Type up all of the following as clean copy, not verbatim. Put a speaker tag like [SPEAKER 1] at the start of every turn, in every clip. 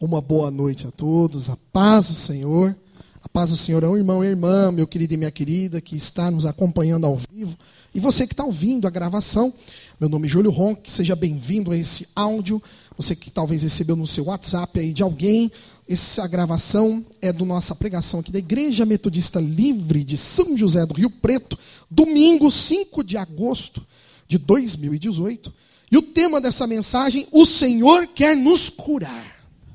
[SPEAKER 1] Uma boa noite a todos, a paz do Senhor. A paz do Senhor é um irmão e irmã, meu querido e minha querida, que está nos acompanhando ao vivo. E você que está ouvindo a gravação, meu nome é Júlio Ronck, seja bem-vindo a esse áudio. Você que talvez recebeu no seu WhatsApp aí de alguém, essa gravação é da nossa pregação aqui da Igreja Metodista Livre de São José do Rio Preto, domingo 5 de agosto de 2018. E o tema dessa mensagem, o Senhor quer nos curar.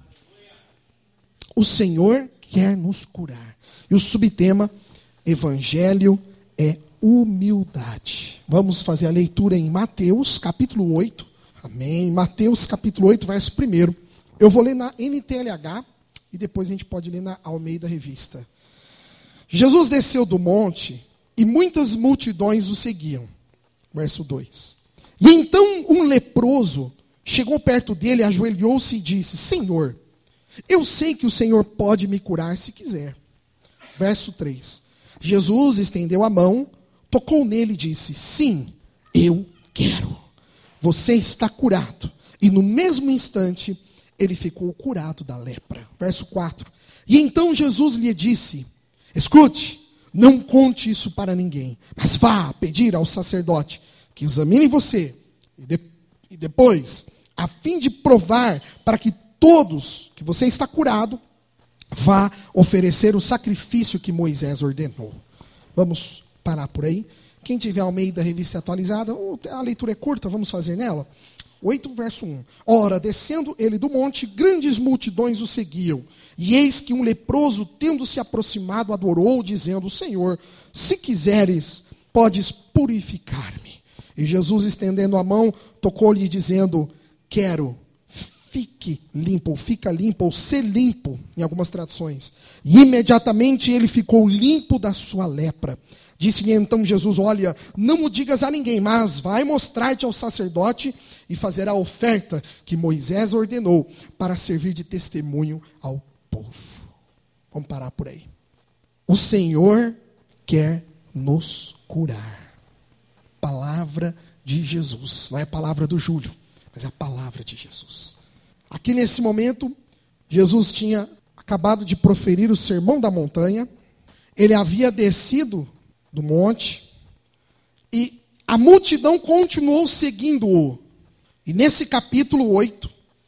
[SPEAKER 1] O Senhor quer nos curar. E o subtema, Evangelho é humildade. Vamos fazer a leitura em Mateus, capítulo 8. Amém. Mateus, capítulo 8, verso 1. Eu vou ler na NTLH e depois a gente pode ler na Almeida Revista. Jesus desceu do monte e muitas multidões o seguiam. Verso 2. E então um leproso chegou perto dele, ajoelhou-se e disse: Senhor, eu sei que o Senhor pode me curar se quiser. Verso 3. Jesus estendeu a mão, tocou nele e disse: sim, eu quero. Você está curado. E no mesmo instante, ele ficou curado da lepra. Verso 4. E então Jesus lhe disse: escute, não conte isso para ninguém, mas vá pedir ao sacerdote que examine você. E depois, a fim de provar para que todos que você está curado, vá oferecer o sacrifício que Moisés ordenou. Vamos parar por aí. Quem tiver Almeida Revista atualizada, a leitura é curta, vamos fazer nela. 8, verso 1. Ora, descendo ele do monte, grandes multidões o seguiam. E eis que um leproso, tendo se aproximado, adorou, dizendo: Senhor, se quiseres, podes purificar-me. E Jesus, estendendo a mão, tocou-lhe, dizendo: quero. Fique limpo, ou fica limpo, ou ser limpo, em algumas traduções. E imediatamente ele ficou limpo da sua lepra. Disse-lhe então Jesus: olha, não o digas a ninguém, mas vai mostrar-te ao sacerdote e fazer a oferta que Moisés ordenou para servir de testemunho ao povo. Vamos parar por aí. O Senhor quer nos curar. Palavra de Jesus. Não é a palavra do Júlio, mas é a palavra de Jesus. Aqui nesse momento, Jesus tinha acabado de proferir o sermão da montanha. Ele havia descido do monte e a multidão continuou seguindo-o. E nesse capítulo 8,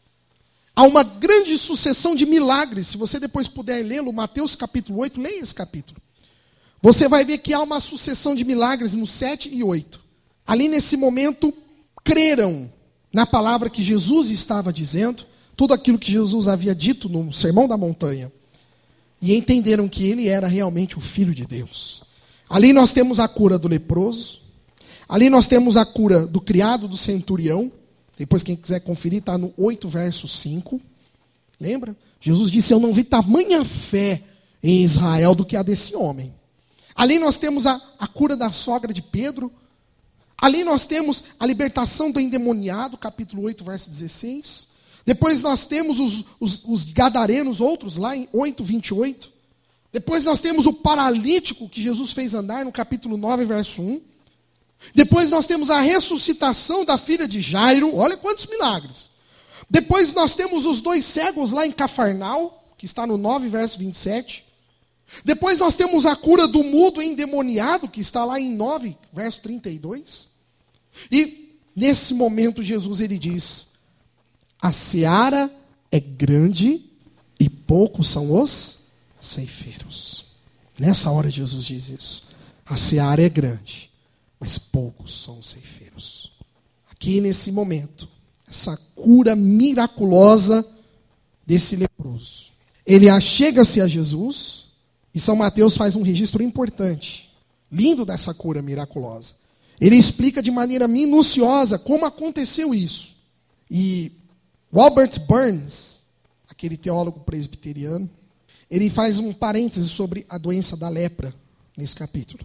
[SPEAKER 1] há uma grande sucessão de milagres. Se você depois puder lê-lo, Mateus capítulo 8, leia esse capítulo. Você vai ver que há uma sucessão de milagres no 7 e 8. Ali nesse momento, creram na palavra que Jesus estava dizendo, tudo aquilo que Jesus havia dito no Sermão da Montanha, e entenderam que ele era realmente o Filho de Deus. Ali nós temos a cura do leproso, ali nós temos a cura do criado do centurião, depois quem quiser conferir está no 8 verso 5, lembra? Jesus disse: eu não vi tamanha fé em Israel do que a desse homem. Ali nós temos a cura da sogra de Pedro. Ali nós temos a libertação do endemoniado, capítulo 8, verso 16. Depois nós temos os gadarenos, outros, lá em 8, 28. Depois nós temos o paralítico que Jesus fez andar, no capítulo 9, verso 1. Depois nós temos a ressuscitação da filha de Jairo. Olha quantos milagres. Depois nós temos os 2 cegos lá em Cafarnal, que está no 9, verso 27. Depois nós temos a cura do mudo endemoniado, que está lá em 9, verso 32. E nesse momento Jesus ele diz: a seara é grande e poucos são os ceifeiros. Nessa hora Jesus diz isso. A seara é grande, mas poucos são os ceifeiros. Aqui nesse momento, essa cura miraculosa desse leproso. Ele achega-se a Jesus e São Mateus faz um registro importante, lindo dessa cura miraculosa. Ele explica de maneira minuciosa como aconteceu isso. E Robert Burns, aquele teólogo presbiteriano, ele faz um parêntese sobre a doença da lepra nesse capítulo.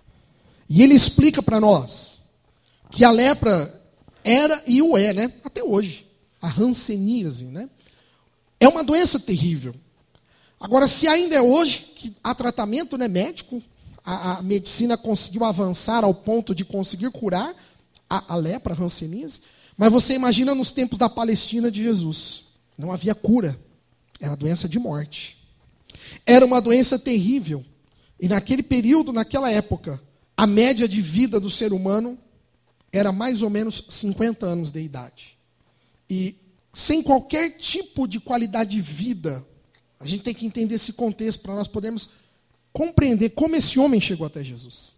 [SPEAKER 1] E ele explica para nós que a lepra era e o é, né? Até hoje. A hanseníase, né? É uma doença terrível. Agora, se ainda é hoje que há tratamento, né, médico, a medicina conseguiu avançar ao ponto de conseguir curar a lepra, a hanseníase, mas você imagina nos tempos da Palestina de Jesus. Não havia cura. Era doença de morte. Era uma doença terrível. E naquele período, naquela época, a média de vida do ser humano era mais ou menos 50 anos de idade. E sem qualquer tipo de qualidade de vida, a gente tem que entender esse contexto para nós podermos compreender como esse homem chegou até Jesus.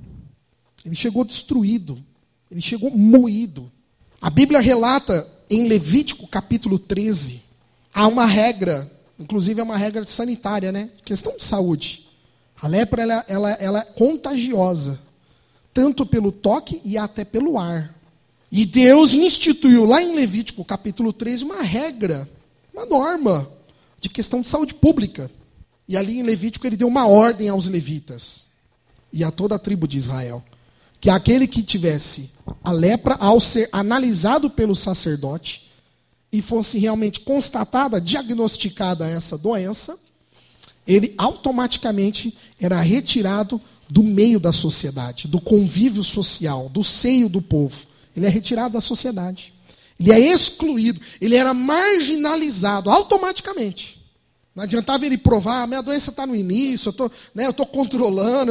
[SPEAKER 1] Ele chegou destruído. Ele chegou moído. A Bíblia relata em Levítico capítulo 13, há uma regra, inclusive é uma regra sanitária, né? Questão de saúde. A lepra ela é contagiosa, tanto pelo toque e até pelo ar. E Deus instituiu lá em Levítico capítulo 13 uma regra, uma norma de questão de saúde pública. E ali em Levítico ele deu uma ordem aos levitas e a toda a tribo de Israel, que aquele que tivesse a lepra, ao ser analisado pelo sacerdote, e fosse realmente constatada, diagnosticada essa doença, ele automaticamente era retirado do meio da sociedade, do convívio social, do seio do povo. Ele é retirado da sociedade. Ele é excluído, ele era marginalizado automaticamente. Não adiantava ele provar, minha doença está no início, eu estou controlando,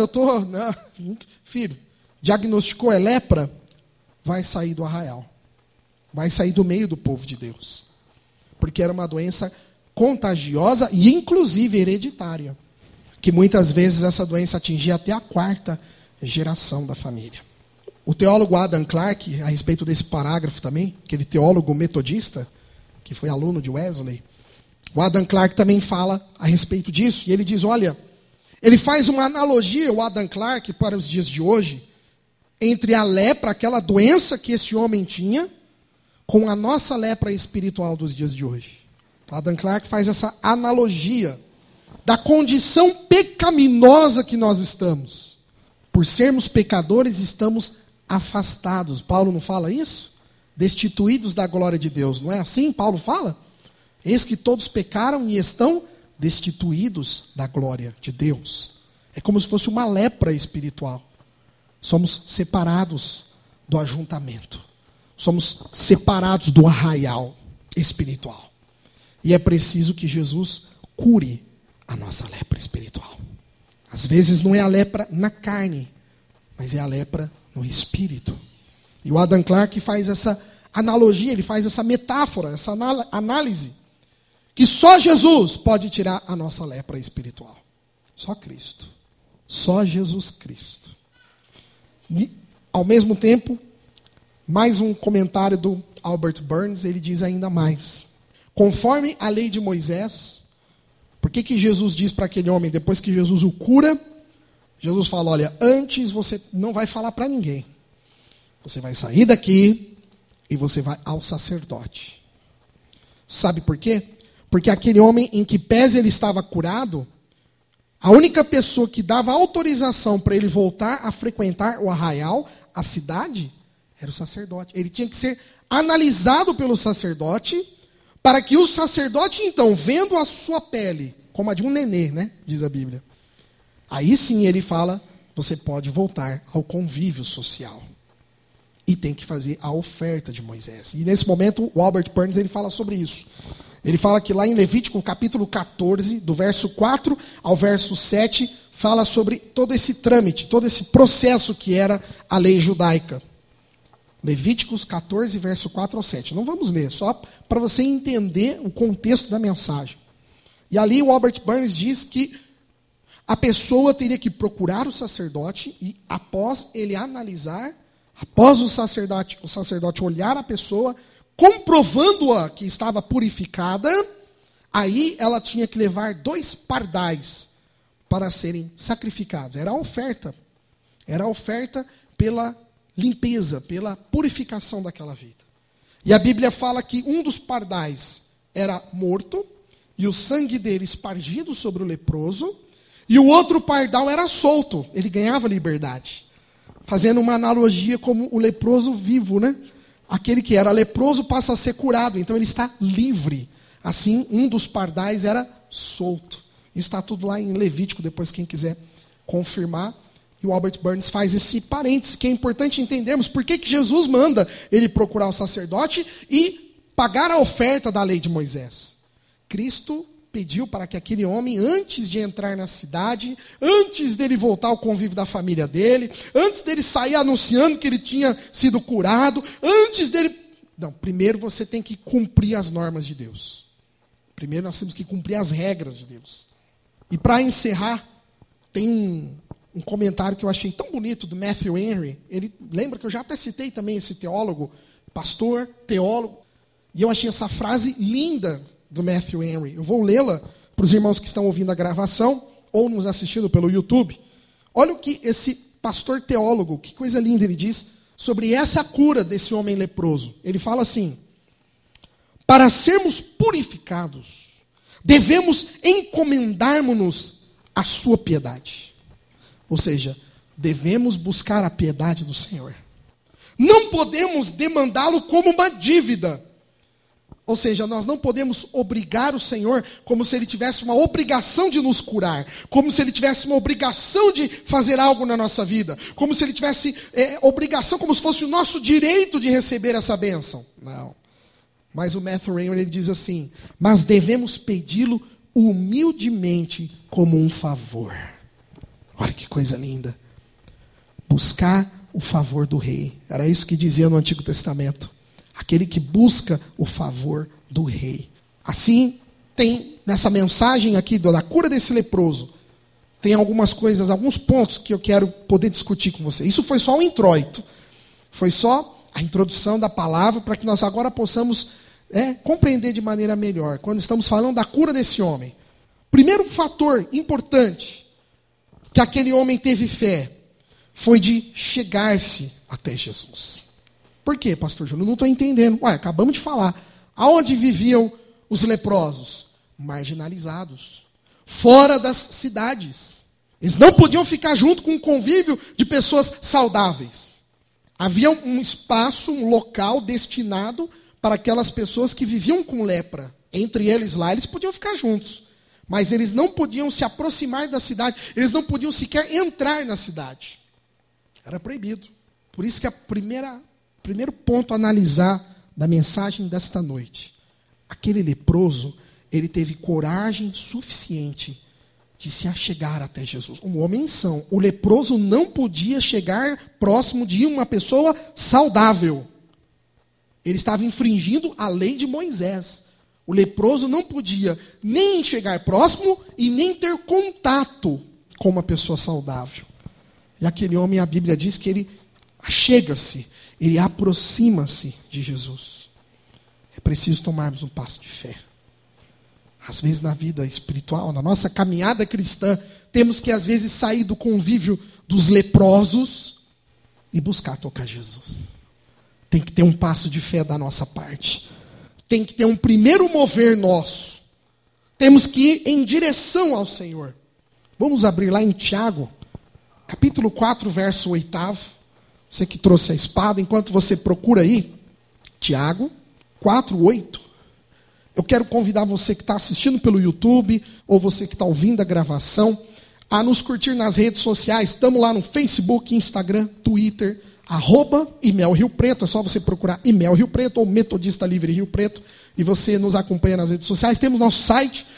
[SPEAKER 1] Filho, diagnosticou é lepra, vai sair do arraial. Vai sair do meio do povo de Deus. Porque era uma doença contagiosa e inclusive hereditária. Que muitas vezes essa doença atingia até a 4ª geração da família. O teólogo Adam Clarke, a respeito desse parágrafo também, aquele teólogo metodista, que foi aluno de Wesley, o Adam Clarke também fala a respeito disso. E ele diz, olha, ele faz uma analogia, o Adam Clarke, para os dias de hoje, entre a lepra, aquela doença que esse homem tinha, com a nossa lepra espiritual dos dias de hoje. Adam Clarke faz essa analogia da condição pecaminosa que nós estamos. Por sermos pecadores, estamos afastados. Paulo não fala isso? Destituídos da glória de Deus. Não é assim? Paulo fala? Eis que todos pecaram e estão destituídos da glória de Deus. É como se fosse uma lepra espiritual. Somos separados do ajuntamento. Somos separados do arraial espiritual. E é preciso que Jesus cure a nossa lepra espiritual. Às vezes não é a lepra na carne, mas é a lepra no espírito. E o Adam Clarke faz essa analogia, ele faz essa metáfora, essa análise, que só Jesus pode tirar a nossa lepra espiritual. Só Cristo. Só Jesus Cristo. E, ao mesmo tempo, mais um comentário do Albert Burns, ele diz ainda mais. Conforme a lei de Moisés, por que Jesus diz para aquele homem, depois que Jesus o cura, Jesus fala, olha, antes você não vai falar para ninguém. Você vai sair daqui e você vai ao sacerdote. Sabe por quê? Porque aquele homem em que pese ele estava curado, a única pessoa que dava autorização para ele voltar a frequentar o arraial, a cidade, era o sacerdote. Ele tinha que ser analisado pelo sacerdote, para que o sacerdote, então, vendo a sua pele, como a de um nenê, né, diz a Bíblia, aí sim ele fala, você pode voltar ao convívio social. E tem que fazer a oferta de Moisés. E nesse momento, o Albert Burns ele fala sobre isso. Ele fala que lá em Levítico, capítulo 14, do verso 4 ao verso 7, fala sobre todo esse trâmite, todo esse processo que era a lei judaica. Levíticos 14, verso 4 ao 7. Não vamos ler, só para você entender o contexto da mensagem. E ali o Albert Burns diz que a pessoa teria que procurar o sacerdote e após ele analisar, após o sacerdote olhar a pessoa, comprovando-a que estava purificada, aí ela tinha que levar 2 pardais para serem sacrificados. Era a oferta. Era a oferta pela limpeza, pela purificação daquela vida. E a Bíblia fala que um dos pardais era morto, e o sangue dele espargido sobre o leproso, e o outro pardal era solto, ele ganhava liberdade. Fazendo uma analogia como o leproso vivo, né? Aquele que era leproso passa a ser curado, então ele está livre. Assim, um dos pardais era solto. Isso está tudo lá em Levítico, depois quem quiser confirmar. E o Albert Burns faz esse parêntese, que é importante entendermos por que Jesus manda ele procurar o sacerdote e pagar a oferta da lei de Moisés. Cristo pediu para que aquele homem, antes de entrar na cidade, antes dele voltar ao convívio da família dele, antes dele sair anunciando que ele tinha sido curado, antes dele... Não, primeiro você tem que cumprir as normas de Deus. Primeiro nós temos que cumprir as regras de Deus. E para encerrar, tem um comentário que eu achei tão bonito do Matthew Henry. Ele lembra que eu já até citei também esse teólogo, pastor, teólogo, e eu achei essa frase linda do Matthew Henry. Eu vou lê-la para os irmãos que estão ouvindo a gravação ou nos assistindo pelo YouTube. Olha o que esse pastor teólogo, que coisa linda ele diz sobre essa cura desse homem leproso. Ele fala assim: para sermos purificados, devemos encomendar-nos à sua piedade. Ou seja, devemos buscar a piedade do Senhor. Não podemos demandá-lo como uma dívida. Ou seja, nós não podemos obrigar o Senhor como se Ele tivesse uma obrigação de nos curar, como se Ele tivesse uma obrigação de fazer algo na nossa vida, como se Ele tivesse obrigação, como se fosse o nosso direito de receber essa bênção. Não. Mas o Matthew Henry, ele diz assim: mas devemos pedi-lo humildemente como um favor. Olha que coisa linda. Buscar o favor do rei. Era isso que dizia no Antigo Testamento. Aquele que busca o favor do rei. Assim, tem nessa mensagem aqui da cura desse leproso, tem algumas coisas, alguns pontos que eu quero poder discutir com você. Isso foi só um introito. Foi só a introdução da palavra para que nós agora possamos compreender de maneira melhor. Quando estamos falando da cura desse homem. Primeiro fator importante que aquele homem teve fé foi de chegar-se até Jesus. Por quê, pastor Júnior? Não estou entendendo. Acabamos de falar. Aonde viviam os leprosos? Marginalizados. Fora das cidades. Eles não podiam ficar junto com um convívio de pessoas saudáveis. Havia um espaço, um local destinado para aquelas pessoas que viviam com lepra. Entre eles lá, eles podiam ficar juntos. Mas eles não podiam se aproximar da cidade. Eles não podiam sequer entrar na cidade. Era proibido. Por isso que primeiro ponto a analisar da mensagem desta noite. Aquele leproso, ele teve coragem suficiente de se achegar até Jesus. Um homem são. O leproso não podia chegar próximo de uma pessoa saudável. Ele estava infringindo a lei de Moisés. O leproso não podia nem chegar próximo e nem ter contato com uma pessoa saudável. E aquele homem, a Bíblia diz que ele achega-se, ele aproxima-se de Jesus. É preciso tomarmos um passo de fé. Às vezes na vida espiritual, na nossa caminhada cristã, temos que às vezes sair do convívio dos leprosos e buscar tocar Jesus. Tem que ter um passo de fé da nossa parte. Tem que ter um primeiro mover nosso. Temos que ir em direção ao Senhor. Vamos abrir lá em Tiago, capítulo 4, verso 8. Você que trouxe a espada, enquanto você procura aí, Tiago 4, 8. Eu quero convidar você que está assistindo pelo YouTube, ou você que está ouvindo a gravação, a nos curtir nas redes sociais. Estamos lá no Facebook, Instagram, Twitter, @Imel Rio Preto. É só você procurar Imel Rio Preto ou Metodista Livre Rio Preto, e você nos acompanha nas redes sociais. Temos nosso site,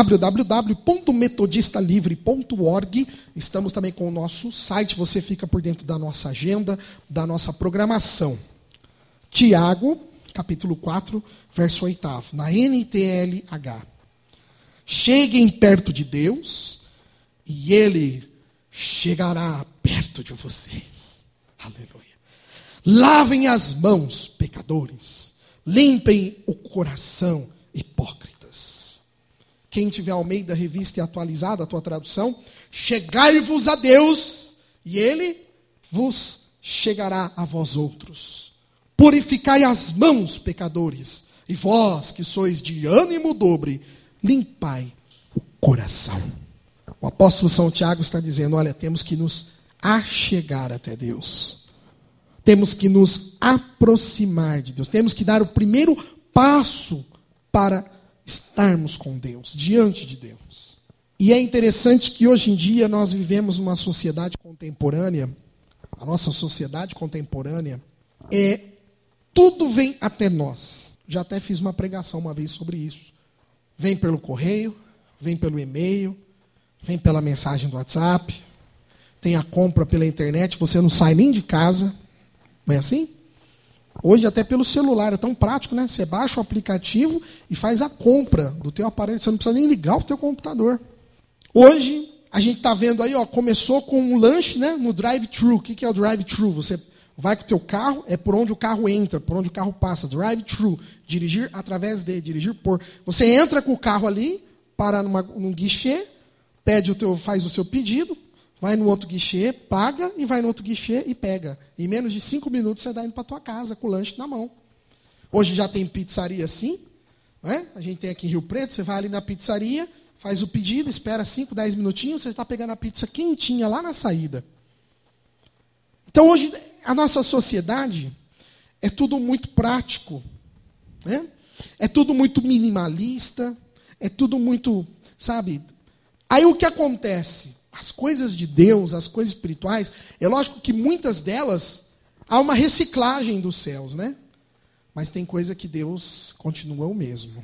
[SPEAKER 1] www.metodistalivre.org. Estamos também com o nosso site, você fica por dentro da nossa agenda, da nossa programação. Tiago, capítulo 4, verso 8, na NTLH. Cheguem perto de Deus, e Ele chegará perto de vocês. Aleluia. Lavem as mãos, pecadores. Limpem o coração, hipócritas. Quem tiver Almeida Revista e Atualizada, a tua tradução, chegai-vos a Deus, e Ele vos chegará a vós outros. Purificai as mãos, pecadores, e vós que sois de ânimo dobre, limpai o coração. O apóstolo São Tiago está dizendo, olha, temos que nos achegar até Deus. Temos que nos aproximar de Deus. Temos que dar o primeiro passo para estarmos com Deus, diante de Deus. E é interessante que hoje em dia nós vivemos numa sociedade contemporânea, a nossa sociedade contemporânea, tudo vem até nós. Já até fiz uma pregação uma vez sobre isso. Vem pelo correio, vem pelo e-mail, vem pela mensagem do WhatsApp, tem a compra pela internet, você não sai nem de casa. Não é assim? Hoje até pelo celular, é tão prático, né? Você baixa o aplicativo e faz a compra do teu aparelho, você não precisa nem ligar o teu computador. Hoje, a gente está vendo aí, ó, começou com um lanche, né, no drive-thru. O que é o drive-thru? Você vai com o teu carro, é por onde o carro entra, por onde o carro passa. Drive-thru, dirigir através de, dirigir por. Você entra com o carro ali, para num guichê, faz o seu pedido, vai no outro guichê, paga, e vai no outro guichê e pega. Em menos de 5 minutos você está indo para a tua casa com o lanche na mão. Hoje já tem pizzaria assim, né? A gente tem aqui em Rio Preto, você vai ali na pizzaria, faz o pedido, espera 5, 10 minutinhos, você está pegando a pizza quentinha lá na saída. Então hoje a nossa sociedade é tudo muito prático, né? É tudo muito minimalista, é tudo muito, sabe? Aí o que acontece? As coisas de Deus, as coisas espirituais, é lógico que muitas delas há uma reciclagem dos céus, né? Mas tem coisa que Deus continua o mesmo.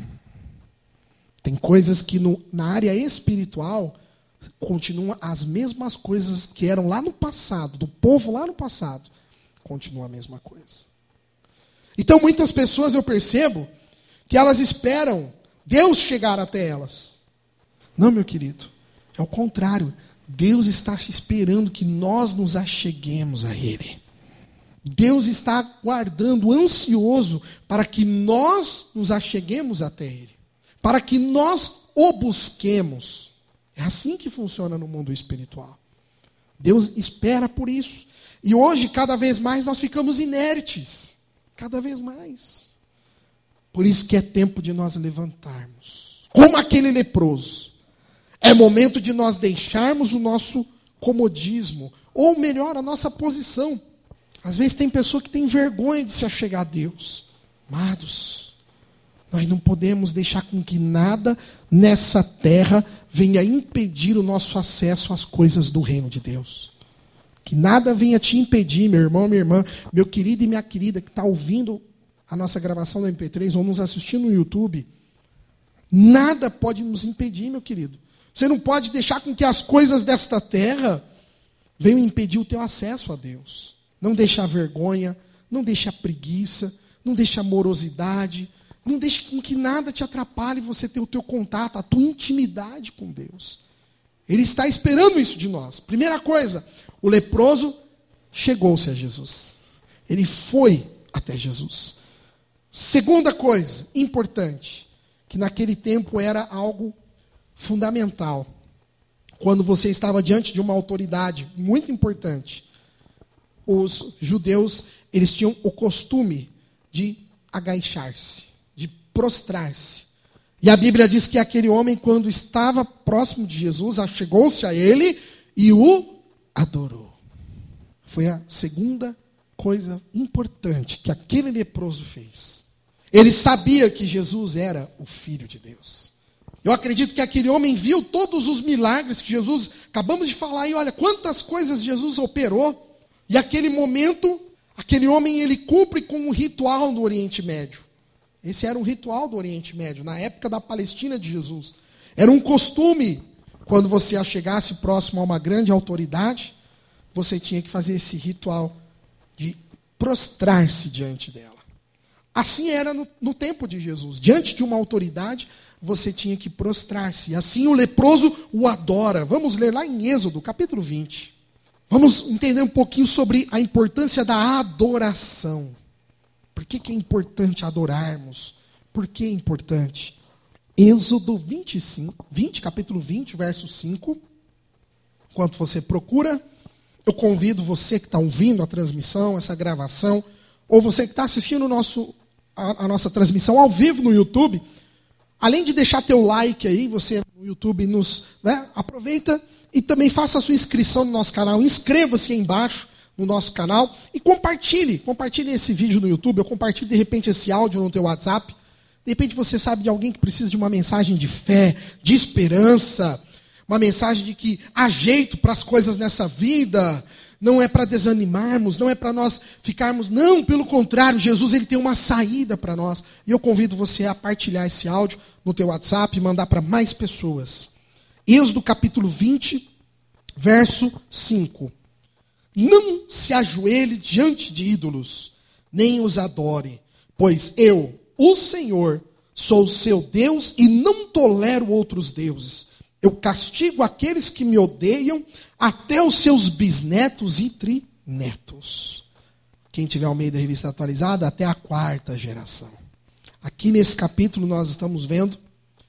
[SPEAKER 1] Tem coisas que na área espiritual continuam as mesmas coisas que eram lá no passado, do povo lá no passado. Continua a mesma coisa. Então muitas pessoas eu percebo que elas esperam Deus chegar até elas. Não, meu querido, é o contrário. Deus está esperando que nós nos acheguemos a Ele. Deus está aguardando, ansioso, para que nós nos acheguemos até Ele. Para que nós o busquemos. É assim que funciona no mundo espiritual. Deus espera por isso. E hoje, cada vez mais, nós ficamos inertes. Cada vez mais. Por isso que é tempo de nós levantarmos. Como aquele leproso. É momento de nós deixarmos o nosso comodismo. Ou melhor, a nossa posição. Às vezes tem pessoa que tem vergonha de se achegar a Deus. Amados, nós não podemos deixar com que nada nessa terra venha impedir o nosso acesso às coisas do reino de Deus. Que nada venha te impedir, meu irmão, minha irmã, meu querido e minha querida, que está ouvindo a nossa gravação do MP3 ou nos assistindo no YouTube. Nada pode nos impedir, meu querido. Você não pode deixar com que as coisas desta terra venham impedir o teu acesso a Deus. Não deixe a vergonha, não deixe a preguiça, não deixe a morosidade, não deixe com que nada te atrapalhe você ter o teu contato, a tua intimidade com Deus. Ele está esperando isso de nós. Primeira coisa, o leproso chegou-se a Jesus. Ele foi até Jesus. Segunda coisa, importante, que naquele tempo era algo fundamental. Quando você estava diante de uma autoridade muito importante, os judeus, eles tinham o costume de agachar-se, de prostrar-se. E a Bíblia diz que aquele homem, quando estava próximo de Jesus, achegou-se a ele e o adorou. Foi a segunda coisa importante que aquele leproso fez. Ele sabia que Jesus era o Filho de Deus. Eu acredito que aquele homem viu todos os milagres que Jesus, acabamos de falar, e olha quantas coisas Jesus operou. E aquele momento, aquele homem, ele cumpre com um ritual no Oriente Médio. Esse era um ritual do Oriente Médio, na época da Palestina de Jesus. Era um costume, quando você chegasse próximo a uma grande autoridade, você tinha que fazer esse ritual de prostrar-se diante dela. Assim era no tempo de Jesus. Diante de uma autoridade, você tinha que prostrar-se. Assim o leproso o adora. Vamos ler lá em Êxodo, capítulo 20. Vamos entender um pouquinho sobre a importância da adoração. Por que é importante adorarmos? Por que é importante? Êxodo 20, capítulo 20, verso 5. Enquanto você procura, eu convido você que está ouvindo a transmissão, essa gravação, ou você que está assistindo a nossa transmissão ao vivo no YouTube, além de deixar teu like aí, você no YouTube aproveita e também faça a sua inscrição no nosso canal. Inscreva-se aí embaixo no nosso canal e compartilhe. Compartilhe esse vídeo no YouTube, ou compartilhe de repente esse áudio no teu WhatsApp. De repente você sabe de alguém que precisa de uma mensagem de fé, de esperança, uma mensagem de que há jeito para as coisas nessa vida, não é para desanimarmos, não é para nós ficarmos, não, pelo contrário, Jesus ele tem uma saída para nós. E eu convido você a partilhar esse áudio no teu WhatsApp e mandar para mais pessoas. Êxodo capítulo 20, verso 5. Não se ajoelhe diante de ídolos, nem os adore, pois eu, o Senhor, sou o seu Deus e não tolero outros deuses. Eu castigo aqueles que me odeiam até os seus bisnetos e trinetos. Quem tiver Almeida Revista Atualizada, até a 4ª geração. Aqui nesse capítulo nós estamos vendo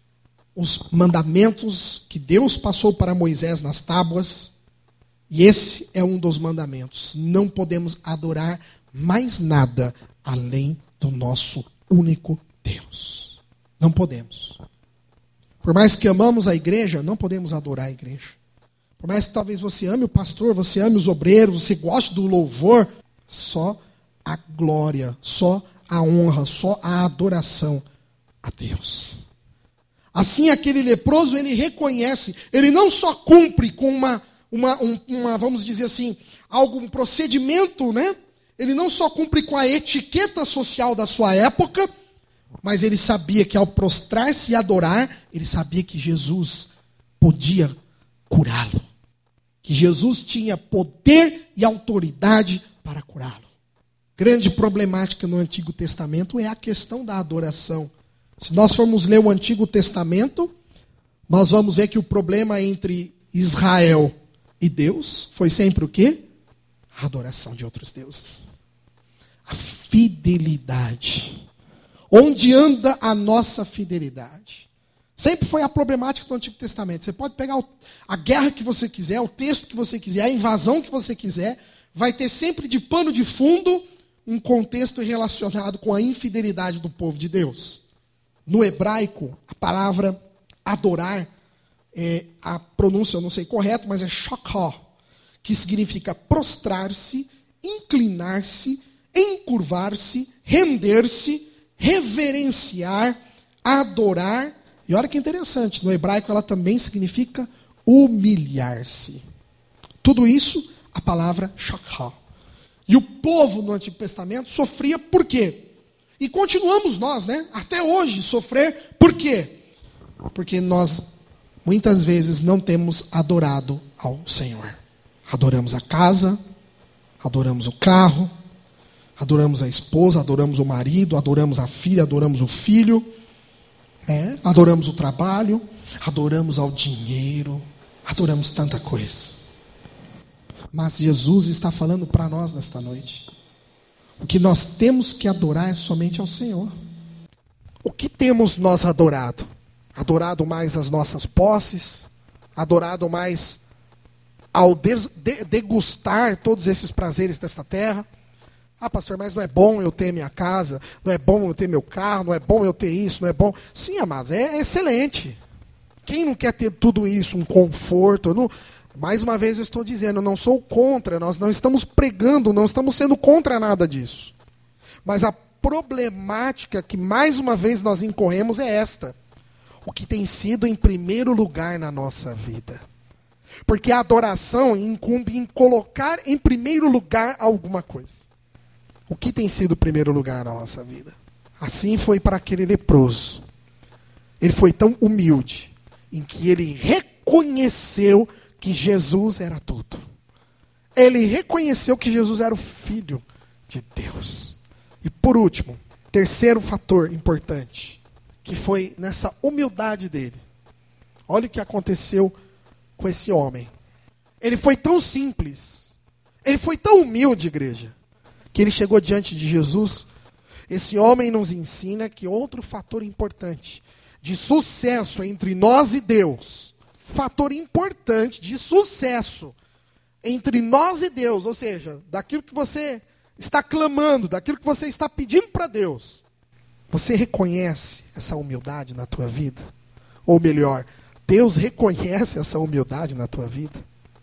[SPEAKER 1] os mandamentos que Deus passou para Moisés nas tábuas. E esse é um dos mandamentos. Não podemos adorar mais nada além do nosso único Deus. Não podemos. Por mais que amamos a igreja, não podemos adorar a igreja. Por mais que talvez você ame o pastor, você ame os obreiros, você goste do louvor, só a glória, só a honra, só a adoração a Deus. Assim, aquele leproso, ele reconhece, ele não só cumpre com uma vamos dizer assim, um procedimento, né? Ele não só cumpre com a etiqueta social da sua época, mas ele sabia que ao prostrar-se e adorar, ele sabia que Jesus podia curá-lo. Que Jesus tinha poder e autoridade para curá-lo. Grande problemática no Antigo Testamento é a questão da adoração. Se nós formos ler o Antigo Testamento, nós vamos ver que o problema entre Israel e Deus foi sempre o quê? A adoração de outros deuses. A fidelidade. Onde anda a nossa fidelidade? Sempre foi a problemática do Antigo Testamento. Você pode pegar a guerra que você quiser, o texto que você quiser, a invasão que você quiser, vai ter sempre de pano de fundo um contexto relacionado com a infidelidade do povo de Deus. No hebraico, a palavra adorar, a pronúncia eu não sei correta, mas é shakha, que significa prostrar-se, inclinar-se, encurvar-se, render-se, reverenciar, adorar. E olha que interessante, no hebraico ela também significa humilhar-se. Tudo isso, a palavra shakha. E o povo no Antigo Testamento sofria por quê? E continuamos nós, né? Até hoje, sofrer por quê? Porque nós, muitas vezes, não temos adorado ao Senhor. Adoramos a casa, adoramos o carro, adoramos a esposa, adoramos o marido, adoramos a filha, adoramos o filho, adoramos o trabalho, adoramos ao dinheiro, adoramos tanta coisa. Mas Jesus está falando para nós nesta noite. O que nós temos que adorar é somente ao Senhor. O que temos nós adorado? Adorado mais as nossas posses? Adorado mais ao degustar todos esses prazeres desta terra? Ah, pastor, mas não é bom eu ter minha casa, não é bom eu ter meu carro, não é bom eu ter isso, não é bom... Sim, amados, é excelente. Quem não quer ter tudo isso, um conforto? Mais uma vez eu estou dizendo, eu não sou contra, nós não estamos pregando, não estamos sendo contra nada disso. Mas a problemática que mais uma vez nós incorremos é esta. O que tem sido em primeiro lugar na nossa vida. Porque a adoração incumbe em colocar em primeiro lugar alguma coisa. O que tem sido o primeiro lugar na nossa vida? Assim foi para aquele leproso. Ele foi tão humilde, em que ele reconheceu que Jesus era tudo. Ele reconheceu que Jesus era o Filho de Deus. E por último, terceiro fator importante, que foi nessa humildade dele. Olha o que aconteceu com esse homem. Ele foi tão simples, ele foi tão humilde, igreja, que ele chegou diante de Jesus. Esse homem nos ensina que outro fator importante de sucesso entre nós e Deus, fator importante de sucesso entre nós e Deus, ou seja, daquilo que você está clamando, daquilo que você está pedindo para Deus, você reconhece essa humildade na tua vida? Ou melhor, Deus reconhece essa humildade na tua vida?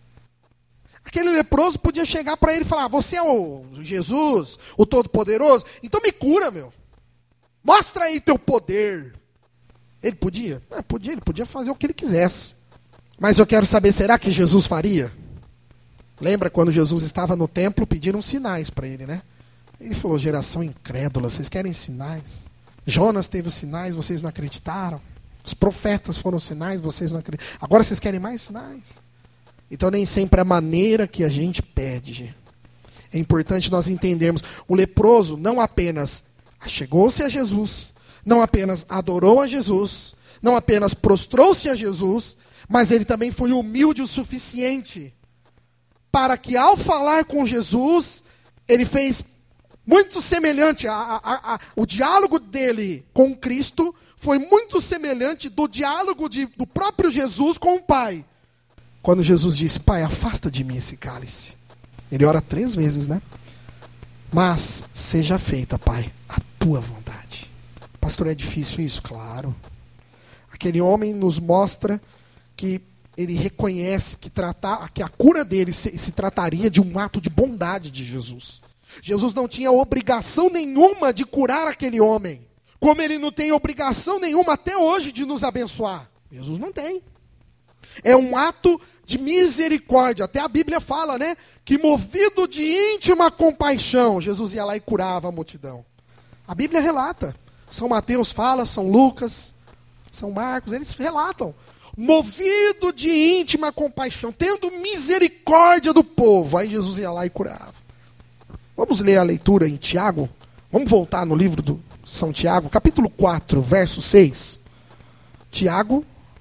[SPEAKER 1] Aquele leproso podia chegar para ele e falar: você é o Jesus, o Todo-Poderoso? Então me cura, meu. Mostra aí teu poder. Ele podia? Podia, ele podia fazer o que ele quisesse. Mas eu quero saber, será que Jesus faria? Lembra quando Jesus estava no templo, pediram sinais para ele, né? Ele falou, geração incrédula, vocês querem sinais? Jonas teve os sinais, vocês não acreditaram. Os profetas foram sinais, vocês não acreditaram. Agora vocês querem mais sinais? Então nem sempre a maneira que a gente pede. É importante nós entendermos. O leproso não apenas chegou-se a Jesus, não apenas adorou a Jesus, não apenas prostrou-se a Jesus, mas ele também foi humilde o suficiente para que ao falar com Jesus, ele fez muito semelhante, o diálogo dele com Cristo foi muito semelhante do diálogo do próprio Jesus com o Pai. Quando Jesus disse, Pai, afasta de mim esse cálice. Ele ora 3 vezes, né? Mas seja feita, Pai, a tua vontade. Pastor, é difícil isso? Claro. Aquele homem nos mostra que ele reconhece que a cura dele se trataria de um ato de bondade de Jesus. Jesus não tinha obrigação nenhuma de curar aquele homem. Como ele não tem obrigação nenhuma até hoje de nos abençoar. Jesus não tem. É um ato de misericórdia. Até a Bíblia fala, né? Que movido de íntima compaixão, Jesus ia lá e curava a multidão. A Bíblia relata. São Mateus fala, São Lucas, São Marcos, eles relatam. Movido de íntima compaixão, tendo misericórdia do povo. Aí Jesus ia lá e curava. Vamos ler a leitura em Tiago? Vamos voltar no livro do São Tiago, capítulo 4, verso 6. Tiago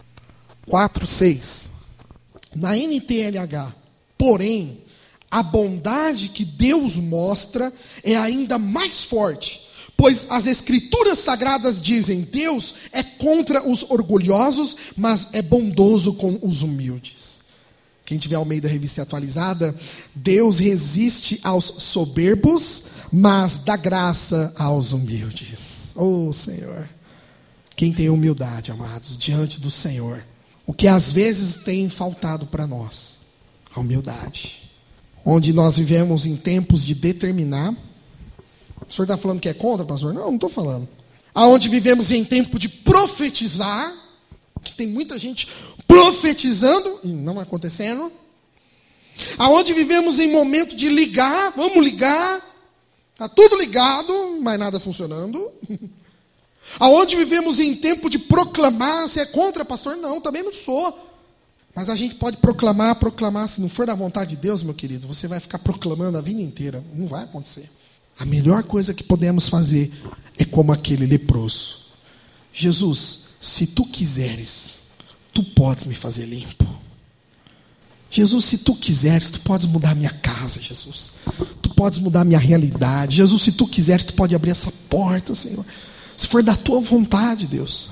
[SPEAKER 1] 4, 6. Na NTLH, porém, a bondade que Deus mostra é ainda mais forte, pois as Escrituras Sagradas dizem, Deus é contra os orgulhosos, mas é bondoso com os humildes. Quem tiver Almeida Revista Atualizada, Deus resiste aos soberbos, mas dá graça aos humildes. Oh, Senhor. Quem tem humildade, amados, diante do Senhor. O que às vezes tem faltado para nós, a humildade. Onde nós vivemos em tempos de determinar. O senhor está falando que é contra, pastor? Não, não estou falando. Aonde vivemos em tempo de profetizar, que tem muita gente profetizando e não acontecendo. Aonde vivemos em momento de ligar, vamos ligar, está tudo ligado, mas nada funcionando. Aonde vivemos em tempo de proclamar, você é contra, pastor? Não, também não sou. Mas a gente pode proclamar, se não for da vontade de Deus, meu querido, você vai ficar proclamando a vida inteira. Não vai acontecer. A melhor coisa que podemos fazer é como aquele leproso. Jesus, se tu quiseres, tu podes me fazer limpo. Jesus, se tu quiseres, tu podes mudar a minha casa, Jesus. Tu podes mudar a minha realidade. Jesus, se tu quiseres, tu pode abrir essa porta, Senhor. Se for da tua vontade, Deus.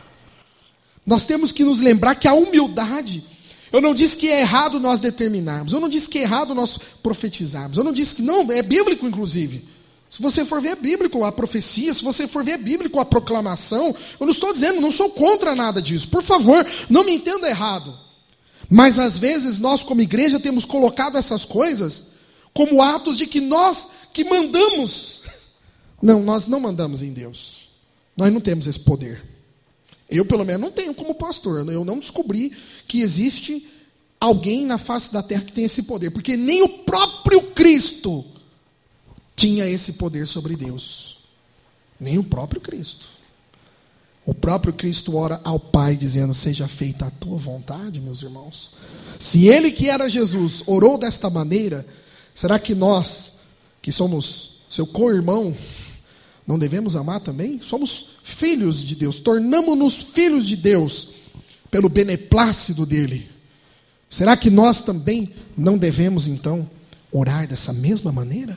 [SPEAKER 1] Nós temos que nos lembrar que a humildade, eu não disse que é errado nós determinarmos, eu não disse que é errado nós profetizarmos, eu não disse que não, é bíblico inclusive. Se você for ver, é bíblico a profecia, se você for ver, é bíblico a proclamação. Eu não estou dizendo, não sou contra nada disso. Por favor, não me entenda errado. Mas às vezes nós como igreja temos colocado essas coisas como atos de que nós que mandamos. Não, nós não mandamos em Deus. Nós não temos esse poder. Eu, pelo menos, não tenho como pastor. Eu não descobri que existe alguém na face da terra que tem esse poder. Porque nem o próprio Cristo tinha esse poder sobre Deus. Nem o próprio Cristo. O próprio Cristo ora ao Pai dizendo, seja feita a tua vontade, meus irmãos. Se ele que era Jesus orou desta maneira, será que nós, que somos seu co-irmão, não devemos amar também? Somos filhos de Deus, tornamo-nos filhos de Deus pelo beneplácito dele. Será que nós também não devemos então orar dessa mesma maneira?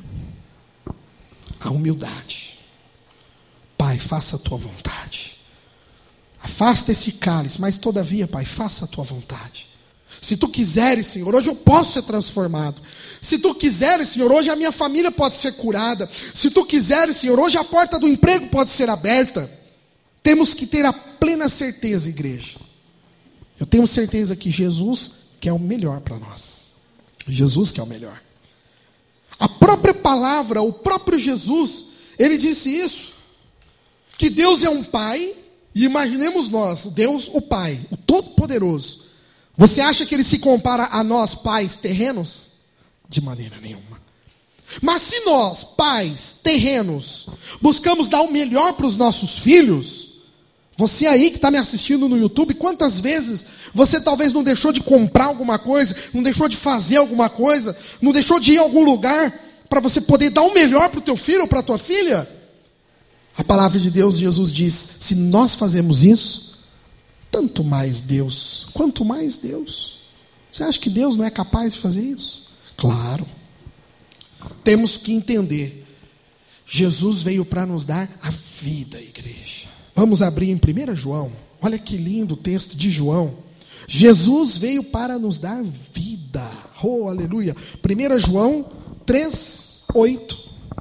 [SPEAKER 1] A humildade. Pai, faça a tua vontade. Afasta esse cálice, mas todavia, Pai, faça a tua vontade. Se tu quiseres, Senhor, hoje eu posso ser transformado. Se tu quiseres, Senhor, hoje a minha família pode ser curada. Se tu quiseres, Senhor, hoje a porta do emprego pode ser aberta. Temos que ter a plena certeza, igreja. Eu tenho certeza que Jesus quer o melhor para nós. Jesus quer o melhor. A própria palavra, o próprio Jesus, ele disse isso. Que Deus é um Pai, e imaginemos nós, Deus, o Pai, o Todo-Poderoso. Você acha que ele se compara a nós, pais terrenos? De maneira nenhuma. Mas se nós, pais terrenos, buscamos dar o melhor para os nossos filhos, você aí que está me assistindo no YouTube, quantas vezes você talvez não deixou de comprar alguma coisa, não deixou de fazer alguma coisa, não deixou de ir a algum lugar para você poder dar o melhor para o teu filho ou para a tua filha? A palavra de Deus, Jesus diz, se nós fazemos isso, tanto mais Deus, quanto mais Deus. Você acha que Deus não é capaz de fazer isso? Claro. Temos que entender, Jesus veio para nos dar a vida, igreja. Vamos abrir em 1 João. Olha que lindo o texto de João. Jesus veio para nos dar vida. Oh, aleluia. 1 João 3:8.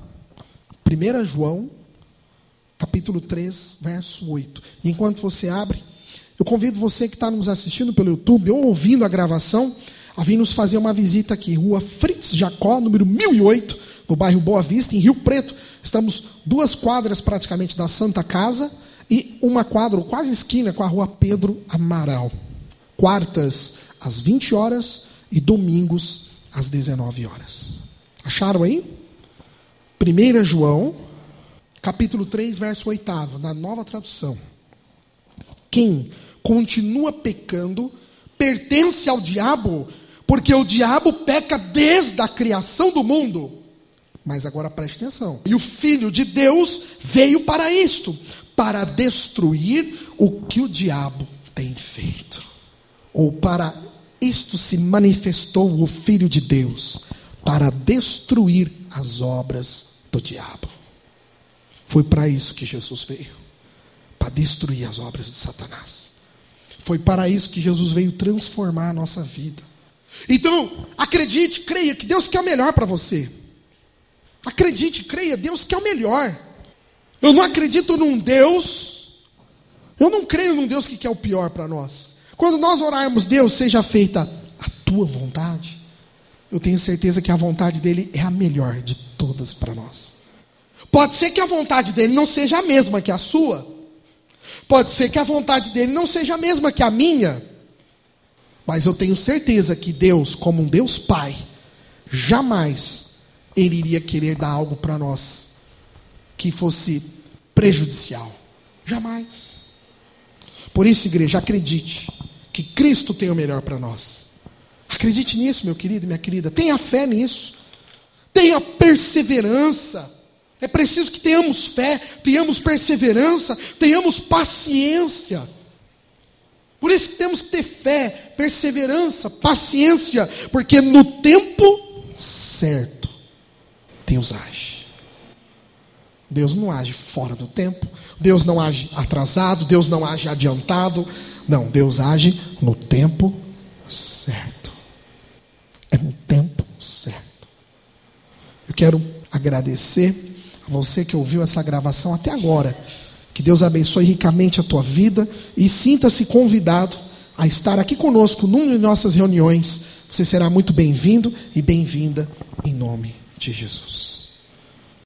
[SPEAKER 1] 1 João, capítulo 3, verso 8. E enquanto você abre, eu convido você que está nos assistindo pelo YouTube ou ouvindo a gravação, a vir nos fazer uma visita aqui. Rua Fritz Jacó, número 1008, no bairro Boa Vista, em Rio Preto. Estamos 2 quadras praticamente da Santa Casa e uma quadra, ou quase esquina, com a rua Pedro Amaral. Quartas, às 20 horas e domingos, às 19 horas. Acharam aí? 1 João, capítulo 3, verso 8, na Nova Tradução. Quem continua pecando pertence ao diabo, porque o diabo peca desde a criação do mundo. Mas agora preste atenção. E o Filho de Deus veio para isto, para destruir o que o diabo tem feito. Ou para isto se manifestou o Filho de Deus, para destruir as obras do diabo. Foi para isso que Jesus veio, para destruir as obras de Satanás. Foi para isso que Jesus veio transformar a nossa vida. Então, acredite, creia que Deus quer o melhor para você. Acredite, creia, Deus quer o melhor. Eu não acredito num Deus, eu não creio num Deus que quer o pior para nós. Quando nós orarmos, Deus, seja feita a tua vontade, eu tenho certeza que a vontade dele é a melhor de todas para nós. Pode ser que a vontade dele não seja a mesma que a sua. Pode ser que a vontade dele não seja a mesma que a minha. Mas eu tenho certeza que Deus, como um Deus Pai, jamais ele iria querer dar algo para nós que fosse prejudicial. Jamais. Por isso, igreja, acredite que Cristo tem o melhor para nós. Acredite nisso, meu querido e minha querida. Tenha fé nisso. Tenha perseverança. É preciso que tenhamos fé, tenhamos perseverança, tenhamos paciência. Por isso que temos que ter fé, perseverança, paciência, porque no tempo certo, Deus age. Deus não age fora do tempo, Deus não age atrasado, Deus não age adiantado. Não, Deus age no tempo certo. É no tempo certo. Eu quero agradecer a você que ouviu essa gravação até agora. Que Deus abençoe ricamente a tua vida e sinta-se convidado a estar aqui conosco numa de nossas reuniões. Você será muito bem-vindo e bem-vinda em nome de Jesus.